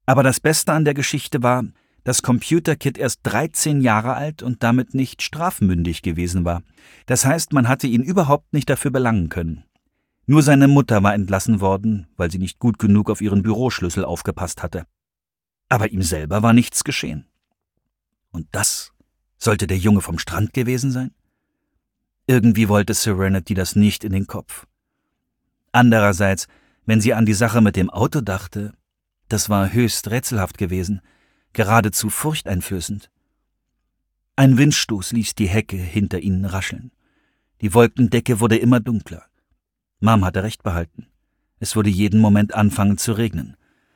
Aber das Beste an der Geschichte war, dass Computer Kid erst 13 Jahre alt und damit nicht strafmündig gewesen war. Das heißt, man hatte ihn überhaupt nicht dafür belangen können. Nur seine Mutter war entlassen worden, weil sie nicht gut genug auf ihren Büroschlüssel aufgepasst hatte. Aber ihm selber war nichts geschehen. Und das sollte der Junge vom Strand gewesen sein? Irgendwie wollte Serenity das nicht in den Kopf. Andererseits, wenn sie an die Sache mit dem Auto dachte, das war höchst rätselhaft gewesen, geradezu furchteinflößend. Ein Windstoß ließ die Hecke hinter ihnen rascheln. Die Wolkendecke wurde immer dunkler. Mom hatte recht behalten. Es würde jeden Moment anfangen zu regnen.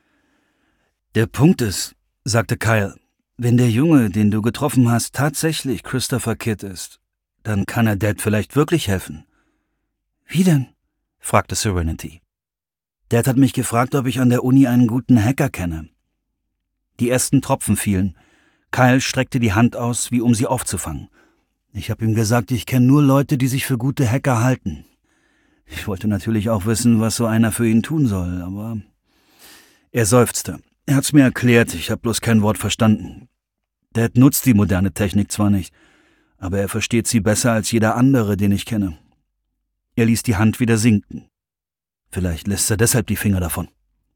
»Der Punkt ist«, sagte Kyle, »wenn der Junge, den du getroffen hast, tatsächlich Christopher Kidd ist, dann kann er Dad vielleicht wirklich helfen.« »Wie denn?« fragte Serenity. »Dad hat mich gefragt, ob ich an der Uni einen guten Hacker kenne.« Die ersten Tropfen fielen. Kyle streckte die Hand aus, wie um sie aufzufangen. »Ich habe ihm gesagt, ich kenne nur Leute, die sich für gute Hacker halten. Ich wollte natürlich auch wissen, was so einer für ihn tun soll, aber...« Er seufzte. »Er hat's mir erklärt, ich habe bloß kein Wort verstanden. Dad nutzt die moderne Technik zwar nicht, aber er versteht sie besser als jeder andere, den ich kenne.« Er ließ die Hand wieder sinken. Vielleicht lässt er deshalb die Finger davon.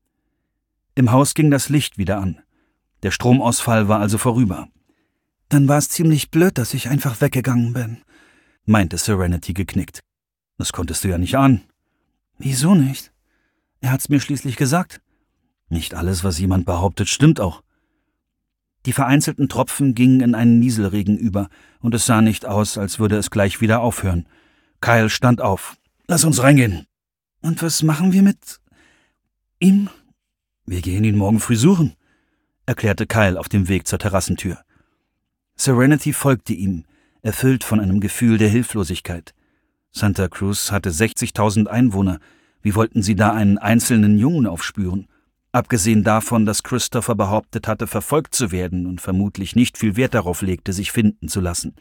Im Haus ging das Licht wieder an. Der Stromausfall war also vorüber. »Dann war es ziemlich blöd, dass ich einfach weggegangen bin«, meinte Serenity geknickt. »Das konntest du ja nicht ahnen.« »Wieso nicht? Er hat's mir schließlich gesagt.« »Nicht alles, was jemand behauptet, stimmt auch.« Die vereinzelten Tropfen gingen in einen Nieselregen über, und es sah nicht aus, als würde es gleich wieder aufhören. Kyle stand auf. »Lass uns reingehen.« »Und was machen wir mit ihm?« »Wir gehen ihn morgen früh suchen«, erklärte Kyle auf dem Weg zur Terrassentür. Serenity folgte ihm, erfüllt von einem Gefühl der Hilflosigkeit. Santa Cruz hatte 60.000 Einwohner. Wie wollten sie da einen einzelnen Jungen aufspüren? Abgesehen davon, dass Christopher behauptet hatte, verfolgt zu werden und vermutlich nicht viel Wert darauf legte, sich finden zu lassen.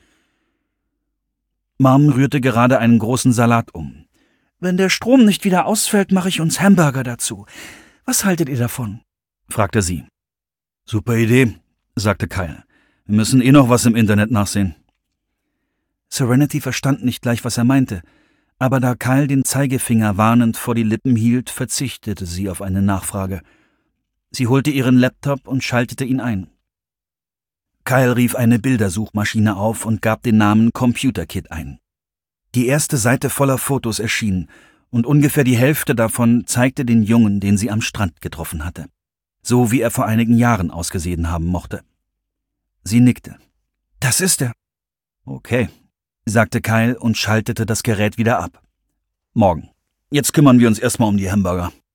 Mom rührte gerade einen großen Salat um. »Wenn der Strom nicht wieder ausfällt, mache ich uns Hamburger dazu. Was haltet ihr davon?« fragte sie. »Super Idee«, sagte Kyle. »Wir müssen noch was im Internet nachsehen.« Serenity verstand nicht gleich, was er meinte, aber da Kyle den Zeigefinger warnend vor die Lippen hielt, verzichtete sie auf eine Nachfrage. Sie holte ihren Laptop und schaltete ihn ein. Kyle rief eine Bildersuchmaschine auf und gab den Namen Computer Kid ein. Die erste Seite voller Fotos erschien, und ungefähr die Hälfte davon zeigte den Jungen, den sie am Strand getroffen hatte. So wie er vor einigen Jahren ausgesehen haben mochte. Sie nickte. »Das ist er.« »Okay«, sagte Kyle und schaltete das Gerät wieder ab. »Morgen. Jetzt kümmern wir uns erstmal um die Hamburger.«